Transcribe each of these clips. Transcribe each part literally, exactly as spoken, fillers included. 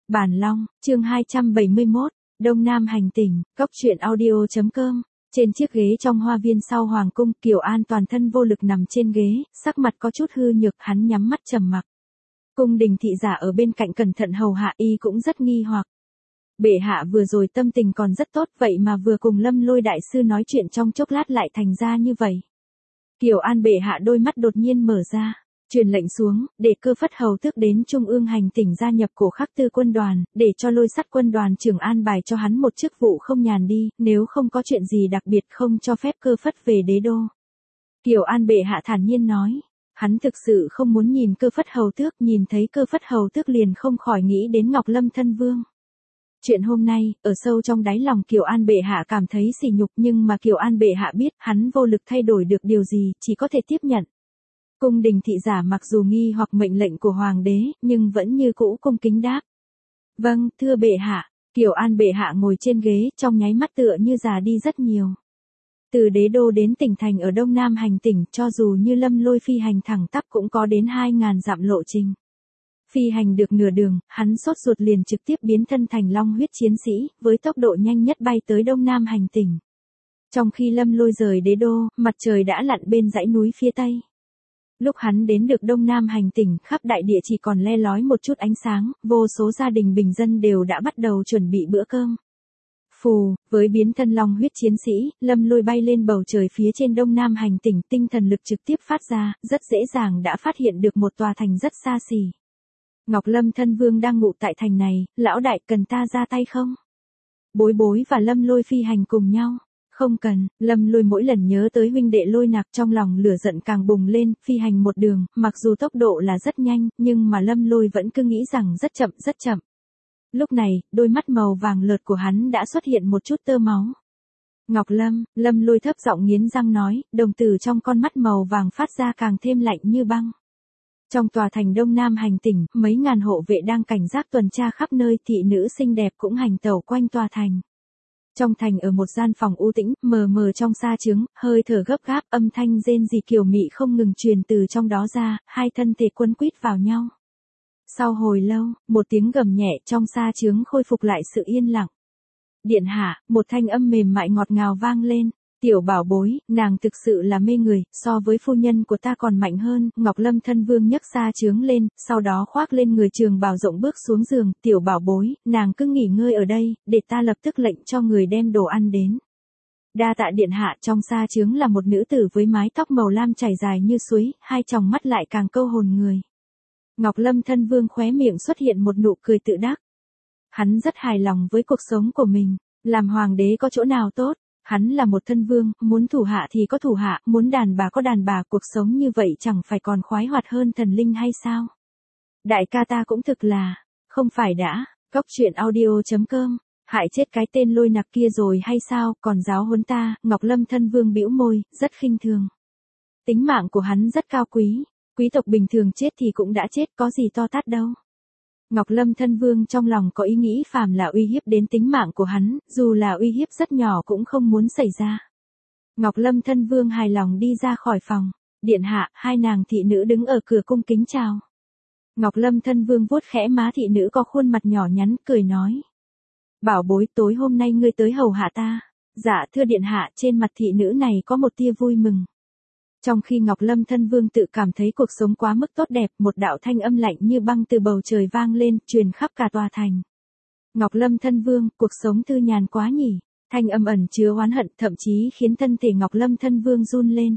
Bản Long, chương hai trăm bảy mươi mốt, Đông Nam hành tỉnh, cốc truyện audio chấm com. Trên chiếc ghế trong hoa viên sau hoàng cung, Kiều An toàn thân vô lực nằm trên ghế, sắc mặt có chút hư nhược, hắn nhắm mắt trầm mặc. Cung đình thị giả ở bên cạnh cẩn thận hầu hạ, y cũng rất nghi hoặc. Bệ hạ vừa rồi tâm tình còn rất tốt, vậy mà vừa cùng Lâm Lôi đại sư nói chuyện trong chốc lát lại thành ra như vậy. Kiều An bệ hạ đôi mắt đột nhiên mở ra, truyền lệnh xuống, để Cơ Phất hầu tước đến Trung ương hành tỉnh gia nhập Cổ Khắc Tư quân đoàn, để cho Lôi Sắt quân đoàn trưởng an bài cho hắn một chức vụ không nhàn đi, nếu không có chuyện gì đặc biệt không cho phép Cơ Phất về đế đô. Kiều An bệ hạ thản nhiên nói, hắn thực sự không muốn nhìn Cơ Phất hầu tước, nhìn thấy Cơ Phất hầu tước liền không khỏi nghĩ đến Ngọc Lâm thân vương. Chuyện hôm nay, ở sâu trong đáy lòng Kiều An bệ hạ cảm thấy sỉ nhục, nhưng mà Kiều An bệ hạ biết hắn vô lực thay đổi được điều gì, chỉ có thể tiếp nhận. Cung đình thị giả mặc dù nghi hoặc mệnh lệnh của hoàng đế, nhưng vẫn như cũ cung kính đáp. Vâng, thưa bệ hạ. Kiều An bệ hạ ngồi trên ghế, trong nháy mắt tựa như già đi rất nhiều. Từ đế đô đến tỉnh thành ở Đông Nam hành tỉnh, cho dù như Lâm Lôi phi hành thẳng tắp cũng có đến hai ngàn dặm lộ trình. Phi hành được nửa đường, hắn sốt ruột liền trực tiếp biến thân thành long huyết chiến sĩ, với tốc độ nhanh nhất bay tới Đông Nam hành tỉnh. Trong khi Lâm Lôi rời đế đô, mặt trời đã lặn bên dãy núi phía tây. Lúc hắn đến được Đông Nam hành tỉnh, khắp đại địa chỉ còn le lói một chút ánh sáng, vô số gia đình bình dân đều đã bắt đầu chuẩn bị bữa cơm. Phù, với biến thân long huyết chiến sĩ, Lâm Lôi bay lên bầu trời phía trên Đông Nam hành tỉnh, tinh thần lực trực tiếp phát ra, rất dễ dàng đã phát hiện được một tòa thành rất xa xỉ. Ngọc Lâm thân vương đang ngụ tại thành này, lão đại cần ta ra tay không? Bối Bối và Lâm Lôi phi hành cùng nhau. Không cần. Lâm Lôi mỗi lần nhớ tới huynh đệ Lôi Nặc trong lòng lửa giận càng bùng lên, phi hành một đường, mặc dù tốc độ là rất nhanh, nhưng mà Lâm Lôi vẫn cứ nghĩ rằng rất chậm rất chậm. Lúc này, đôi mắt màu vàng lợt của hắn đã xuất hiện một chút tơ máu. Ngọc Lâm, Lâm Lôi thấp giọng nghiến răng nói, đồng tử trong con mắt màu vàng phát ra càng thêm lạnh như băng. Trong tòa thành Đông Nam hành tỉnh, mấy ngàn hộ vệ đang cảnh giác tuần tra khắp nơi, thị nữ xinh đẹp cũng hành tẩu quanh tòa thành. Trong thành ở một gian phòng u tĩnh, mờ mờ trong sa trướng, hơi thở gấp gáp, âm thanh rên rỉ kiều mị không ngừng truyền từ trong đó ra, hai thân thể quấn quýt vào nhau. Sau hồi lâu, một tiếng gầm nhẹ trong sa trướng khôi phục lại sự yên lặng. Điện hạ, một thanh âm mềm mại ngọt ngào vang lên. Tiểu bảo bối, nàng thực sự là mê người, so với phu nhân của ta còn mạnh hơn. Ngọc Lâm thân vương nhấc sa trướng lên, sau đó khoác lên người trường bào rộng bước xuống giường. Tiểu bảo bối, nàng cứ nghỉ ngơi ở đây, để ta lập tức lệnh cho người đem đồ ăn đến. Đa tạ điện hạ. Trong sa trướng là một nữ tử với mái tóc màu lam chảy dài như suối, hai tròng mắt lại càng câu hồn người. Ngọc Lâm thân vương khóe miệng xuất hiện một nụ cười tự đắc. Hắn rất hài lòng với cuộc sống của mình, làm hoàng đế có chỗ nào tốt. Hắn là một thân vương, muốn thủ hạ thì có thủ hạ, muốn đàn bà có đàn bà, cuộc sống như vậy chẳng phải còn khoái hoạt hơn thần linh hay sao? Đại ca ta cũng thực là, không phải đã, cốc truyện audio chấm com, hại chết cái tên Lôi Nặc kia rồi hay sao, còn giáo huấn ta. Ngọc Lâm thân vương bĩu môi, rất khinh thường. Tính mạng của hắn rất cao quý, quý tộc bình thường chết thì cũng đã chết, có gì to tát đâu. Ngọc Lâm thân vương trong lòng có ý nghĩ phàm là uy hiếp đến tính mạng của hắn, dù là uy hiếp rất nhỏ cũng không muốn xảy ra. Ngọc Lâm thân vương hài lòng đi ra khỏi phòng. Điện hạ, hai nàng thị nữ đứng ở cửa cung kính chào. Ngọc Lâm thân vương vuốt khẽ má thị nữ có khuôn mặt nhỏ nhắn, cười nói. Bảo bối, tối hôm nay ngươi tới hầu hạ ta. Dạ thưa điện hạ. Trên mặt thị nữ này có một tia vui mừng. Trong khi Ngọc Lâm thân vương tự cảm thấy cuộc sống quá mức tốt đẹp, một đạo thanh âm lạnh như băng từ bầu trời vang lên, truyền khắp cả tòa thành. Ngọc Lâm thân vương, cuộc sống thư nhàn quá nhỉ. Thanh âm ẩn chứa oán hận, thậm chí khiến thân thể Ngọc Lâm thân vương run lên.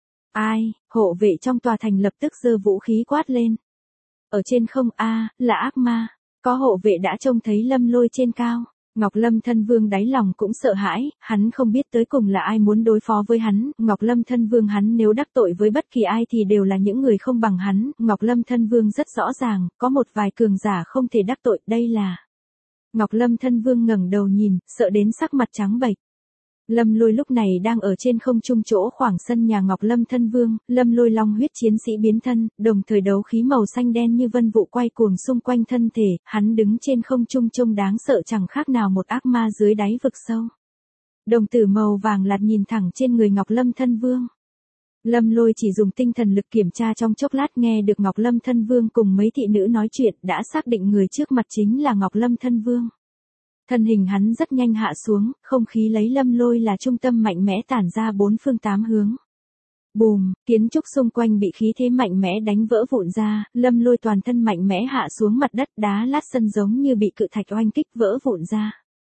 Ai? Hộ vệ trong tòa thành lập tức giơ vũ khí quát lên. Ở trên không a, là ác ma. Có hộ vệ đã trông thấy Lâm Lôi trên cao. Ngọc Lâm thân vương đáy lòng cũng sợ hãi, hắn không biết tới cùng là ai muốn đối phó với hắn. Ngọc Lâm thân vương hắn nếu đắc tội với bất kỳ ai thì đều là những người không bằng hắn. Ngọc Lâm thân vương rất rõ ràng, có một vài cường giả không thể đắc tội, đây là. Ngọc Lâm thân vương ngẩng đầu nhìn, sợ đến sắc mặt trắng bệch. Lâm Lôi lúc này đang ở trên không trung chỗ khoảng sân nhà Ngọc Lâm thân vương, Lâm Lôi long huyết chiến sĩ biến thân, đồng thời đấu khí màu xanh đen như vân vụ quay cuồng xung quanh thân thể, hắn đứng trên không trung trông đáng sợ chẳng khác nào một ác ma dưới đáy vực sâu. Đồng tử màu vàng lạt nhìn thẳng trên người Ngọc Lâm thân vương. Lâm Lôi chỉ dùng tinh thần lực kiểm tra trong chốc lát nghe được Ngọc Lâm Thân Vương cùng mấy thị nữ nói chuyện đã xác định người trước mặt chính là Ngọc Lâm Thân Vương. Thân hình hắn rất nhanh hạ xuống, không khí lấy Lâm Lôi là trung tâm mạnh mẽ tản ra bốn phương tám hướng. Bùm, kiến trúc xung quanh bị khí thế mạnh mẽ đánh vỡ vụn ra, Lâm Lôi toàn thân mạnh mẽ hạ xuống mặt đất, đá lát sân giống như bị cự thạch oanh kích vỡ vụn ra.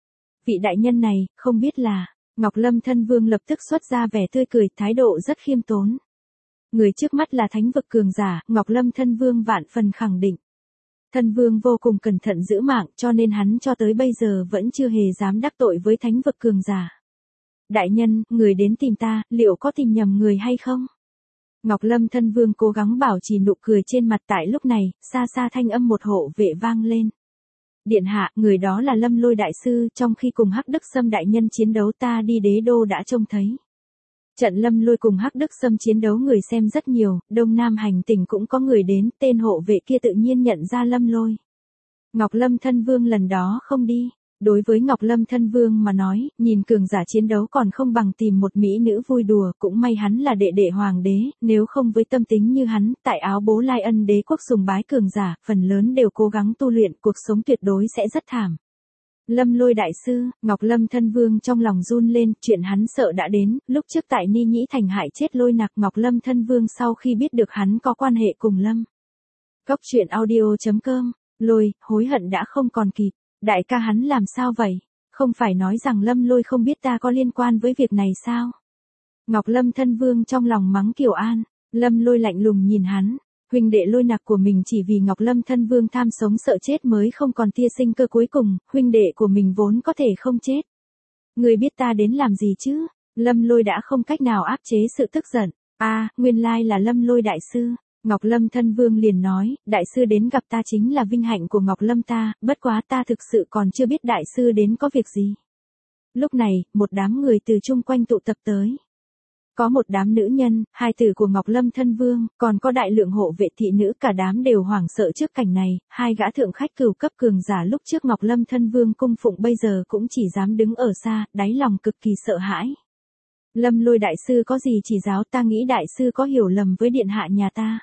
Vị đại nhân này, không biết là, Ngọc Lâm Thân Vương lập tức xuất ra vẻ tươi cười, thái độ rất khiêm tốn. Người trước mắt là thánh vực cường giả, Ngọc Lâm Thân Vương vạn phần khẳng định. Thân Vương vô cùng cẩn thận giữ mạng cho nên hắn cho tới bây giờ vẫn chưa hề dám đắc tội với thánh vực cường giả. Đại nhân, người đến tìm ta, liệu có tìm nhầm người hay không? Ngọc Lâm Thân Vương cố gắng bảo trì nụ cười trên mặt, tại lúc này, xa xa thanh âm một hộ vệ vang lên. Điện hạ, người đó là Lâm Lôi đại sư, trong khi cùng Hắc Đức Sâm đại nhân chiến đấu ta đi đế đô đã trông thấy. Trận Lâm Lôi cùng Hắc Đức Sâm chiến đấu người xem rất nhiều, Đông Nam hành tỉnh cũng có người đến, tên hộ vệ kia tự nhiên nhận ra Lâm Lôi. Ngọc Lâm Thân Vương lần đó không đi. Đối với Ngọc Lâm Thân Vương mà nói, nhìn cường giả chiến đấu còn không bằng tìm một mỹ nữ vui đùa, cũng may hắn là đệ đệ hoàng đế, nếu không với tâm tính như hắn, tại Áo Bố Lai Ân đế quốc sùng bái cường giả, phần lớn đều cố gắng tu luyện, cuộc sống tuyệt đối sẽ rất thảm. Lâm Lôi đại sư, Ngọc Lâm Thân Vương trong lòng run lên, chuyện hắn sợ đã đến, lúc trước tại Ni Nhĩ Thành hại chết Lôi Nặc, Ngọc Lâm Thân Vương sau khi biết được hắn có quan hệ cùng Lâm. Cốc truyện audio chấm com, Lôi, hối hận đã không còn kịp. Đại ca hắn làm sao vậy? Không phải nói rằng Lâm Lôi không biết ta có liên quan với việc này sao? Ngọc Lâm Thân Vương trong lòng mắng Kiều An, Lâm Lôi lạnh lùng nhìn hắn, huynh đệ Lôi Nặc của mình chỉ vì Ngọc Lâm Thân Vương tham sống sợ chết mới không còn tia sinh cơ cuối cùng, huynh đệ của mình vốn có thể không chết. Người biết ta đến làm gì chứ? Lâm Lôi đã không cách nào áp chế sự tức giận, a, à, nguyên lai là Lâm Lôi đại sư. Ngọc Lâm Thân Vương liền nói, đại sư đến gặp ta chính là vinh hạnh của Ngọc Lâm ta, bất quá ta thực sự còn chưa biết đại sư đến có việc gì. Lúc này, một đám người từ chung quanh tụ tập tới. Có một đám nữ nhân, hai tử của Ngọc Lâm Thân Vương, còn có đại lượng hộ vệ thị nữ, cả đám đều hoảng sợ trước cảnh này, hai gã thượng khách cửu cấp cường giả lúc trước Ngọc Lâm Thân Vương cung phụng bây giờ cũng chỉ dám đứng ở xa, đáy lòng cực kỳ sợ hãi. Lâm Lôi đại sư có gì chỉ giáo, ta nghĩ đại sư có hiểu lầm với điện hạ nhà ta.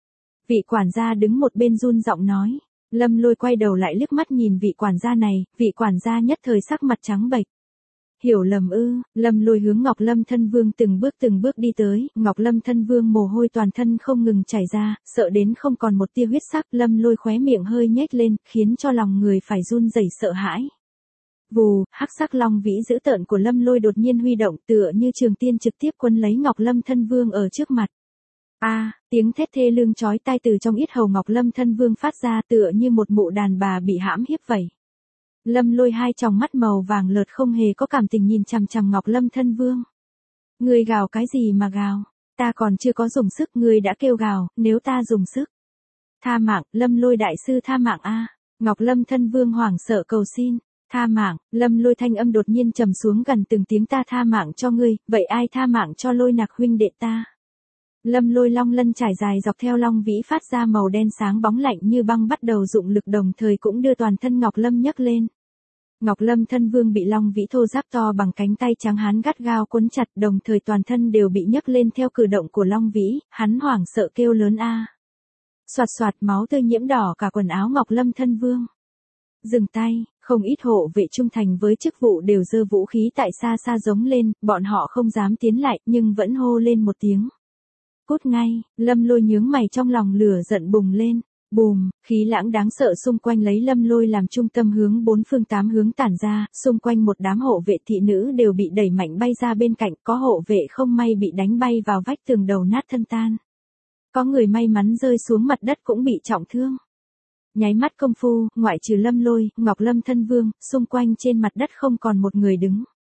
Vị quản gia đứng một bên run giọng nói. Lâm Lôi quay đầu lại liếc mắt nhìn vị quản gia này, vị quản gia nhất thời sắc mặt trắng bệch. Hiểu lầm ư? Lâm Lôi hướng Ngọc Lâm Thân Vương từng bước từng bước đi tới, Ngọc Lâm Thân Vương mồ hôi toàn thân không ngừng chảy ra, sợ đến không còn một tia huyết sắc, Lâm Lôi khóe miệng hơi nhếch lên, khiến cho lòng người phải run rẩy sợ hãi. Vù, hắc sắc long vĩ dữ tợn của Lâm Lôi đột nhiên huy động, tựa như trường tiên trực tiếp quấn lấy Ngọc Lâm Thân Vương ở trước mặt. A, à, tiếng thét thê lương chói tai từ trong yết hầu Ngọc Lâm Thân Vương phát ra, tựa như một mụ đàn bà bị hãm hiếp vậy. Lâm Lôi hai tròng mắt màu vàng lợt không hề có cảm tình nhìn chằm chằm Ngọc Lâm Thân Vương. Ngươi gào cái gì mà gào? Ta còn chưa có dùng sức, ngươi đã kêu gào, nếu ta dùng sức. Tha mạng, Lâm Lôi đại sư tha mạng a. À. Ngọc Lâm Thân Vương hoảng sợ cầu xin. Tha mạng, Lâm Lôi thanh âm đột nhiên trầm xuống gần từng tiếng, ta tha mạng cho ngươi, vậy ai tha mạng cho Lôi Nặc huynh đệ ta? Lâm Lôi long lân trải dài dọc theo long vĩ phát ra màu đen sáng bóng lạnh như băng bắt đầu dụng lực, đồng thời cũng đưa toàn thân Ngọc Lâm nhấc lên. Ngọc Lâm Thân Vương bị long vĩ thô ráp to bằng cánh tay trắng hán gắt gao cuốn chặt, đồng thời toàn thân đều bị nhấc lên theo cử động của long vĩ, hắn hoảng sợ kêu lớn a. À. Soạt soạt máu tươi nhiễm đỏ cả quần áo Ngọc Lâm Thân Vương. Dừng tay, không ít hộ vệ trung thành với chức vụ đều giơ vũ khí tại xa xa giống lên, bọn họ không dám tiến lại nhưng vẫn hô lên một tiếng. Cút ngay, Lâm Lôi nhướng mày trong lòng lửa giận bùng lên, bùm, khí lãng đáng sợ xung quanh lấy Lâm Lôi làm trung tâm hướng bốn phương tám hướng tản ra, xung quanh một đám hộ vệ thị nữ đều bị đẩy mạnh bay ra bên cạnh, có hộ vệ không may bị đánh bay vào vách tường đầu nát thân tan. Có người may mắn rơi xuống mặt đất cũng bị trọng thương. Nháy mắt công phu, ngoại trừ Lâm Lôi, Ngọc Lâm Thân Vương, xung quanh trên mặt đất không còn một người đứng.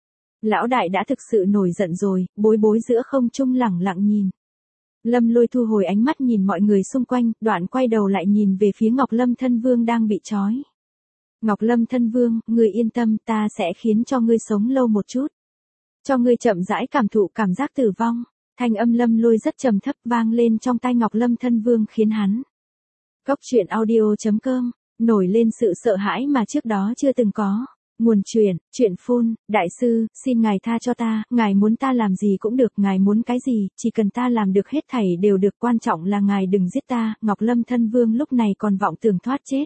Lão đại đã thực sự nổi giận rồi, bối bối giữa không trung lẳng lặng nhìn. Lâm Lôi thu hồi ánh mắt nhìn mọi người xung quanh, đoạn quay đầu lại nhìn về phía Ngọc Lâm Thân Vương đang bị trói. Ngọc Lâm Thân Vương, ngươi yên tâm, ta sẽ khiến cho ngươi sống lâu một chút. Cho ngươi chậm rãi cảm thụ cảm giác tử vong. Thanh âm Lâm Lôi rất trầm thấp vang lên trong tai Ngọc Lâm Thân Vương khiến hắn. Cốc truyện audio chấm com, nổi lên sự sợ hãi mà trước đó chưa từng có. Nguồn truyện, truyện phun, đại sư, xin ngài tha cho ta, ngài muốn ta làm gì cũng được, ngài muốn cái gì, chỉ cần ta làm được hết thảy đều được, quan trọng là ngài đừng giết ta. Ngọc Lâm thân vương lúc này còn vọng tưởng thoát chết.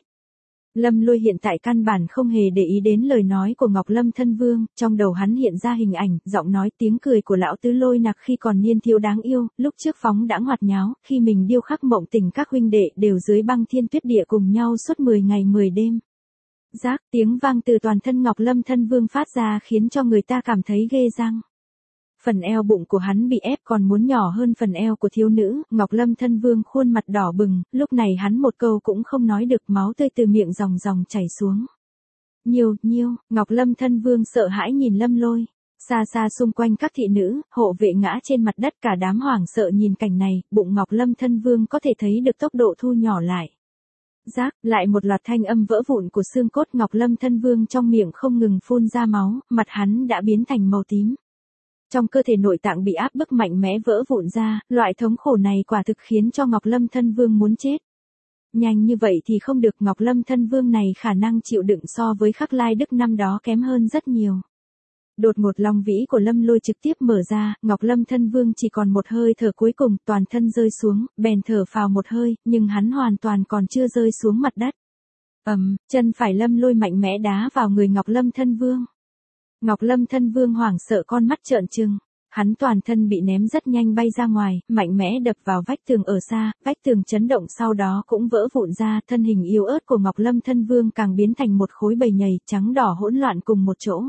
Lâm Lôi hiện tại căn bản không hề để ý đến lời nói của Ngọc Lâm thân vương, trong đầu hắn hiện ra hình ảnh, giọng nói tiếng cười của lão tứ Lôi Nặc khi còn niên thiếu đáng yêu, lúc trước phóng đãng hoạt nháo, khi mình điêu khắc mộng tình các huynh đệ đều dưới băng thiên tuyết địa cùng nhau suốt mười ngày mười đêm. Rác, tiếng vang từ toàn thân Ngọc Lâm thân vương phát ra khiến cho người ta cảm thấy ghê răng. Phần eo bụng của hắn bị ép còn muốn nhỏ hơn phần eo của thiếu nữ, Ngọc Lâm thân vương khuôn mặt đỏ bừng, lúc này hắn một câu cũng không nói được, máu tươi từ miệng ròng ròng chảy xuống. Nhiêu, nhiêu, Ngọc Lâm thân vương sợ hãi nhìn Lâm Lôi. Xa xa xung quanh các thị nữ, hộ vệ ngã trên mặt đất, cả đám hoảng sợ nhìn cảnh này, bụng Ngọc Lâm thân vương có thể thấy được tốc độ thu nhỏ lại. Rác, lại một loạt thanh âm vỡ vụn của xương cốt, Ngọc Lâm thân vương trong miệng không ngừng phun ra máu, mặt hắn đã biến thành màu tím. Trong cơ thể nội tạng bị áp bức mạnh mẽ vỡ vụn ra, loại thống khổ này quả thực khiến cho Ngọc Lâm thân vương muốn chết. Nhanh như vậy thì không được, Ngọc Lâm thân vương này khả năng chịu đựng so với Khắc Lai Đức năm đó kém hơn rất nhiều. Đột ngột long vĩ của Lâm Lôi trực tiếp mở ra, Ngọc Lâm thân vương chỉ còn một hơi thở cuối cùng, toàn thân rơi xuống, bèn thở phào một hơi, nhưng hắn hoàn toàn còn chưa rơi xuống mặt đất. Ầm, um, chân phải Lâm Lôi mạnh mẽ đá vào người Ngọc Lâm thân vương. Ngọc Lâm thân vương hoảng sợ con mắt trợn trừng, hắn toàn thân bị ném rất nhanh bay ra ngoài, mạnh mẽ đập vào vách tường ở xa, vách tường chấn động sau đó cũng vỡ vụn ra, thân hình yếu ớt của Ngọc Lâm thân vương càng biến thành một khối bầy nhầy trắng đỏ hỗn loạn cùng một chỗ.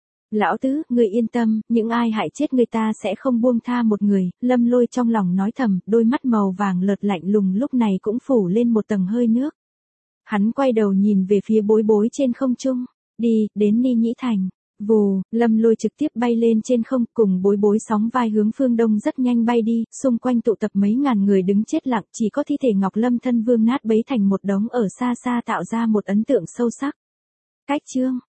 Lão tứ, người yên tâm, những ai hại chết người ta sẽ không buông tha một người, Lâm Lôi trong lòng nói thầm, đôi mắt màu vàng lợt lạnh lùng lúc này cũng phủ lên một tầng hơi nước. Hắn quay đầu nhìn về phía Bối Bối trên không trung, đi, đến Ni Nhĩ Thành. Vù, Lâm Lôi trực tiếp bay lên trên không, cùng Bối Bối sóng vai hướng phương đông rất nhanh bay đi, xung quanh tụ tập mấy ngàn người đứng chết lặng, chỉ có thi thể Ngọc Lâm thân vương nát bấy thành một đống ở xa xa tạo ra một ấn tượng sâu sắc. Cách chương